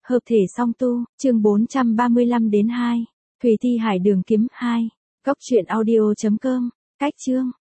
Hợp thể song tu, chương 435 đến 2. Thùy Thi Hải Đường Kiếm 2. Góc truyện audio.com. Cách chương.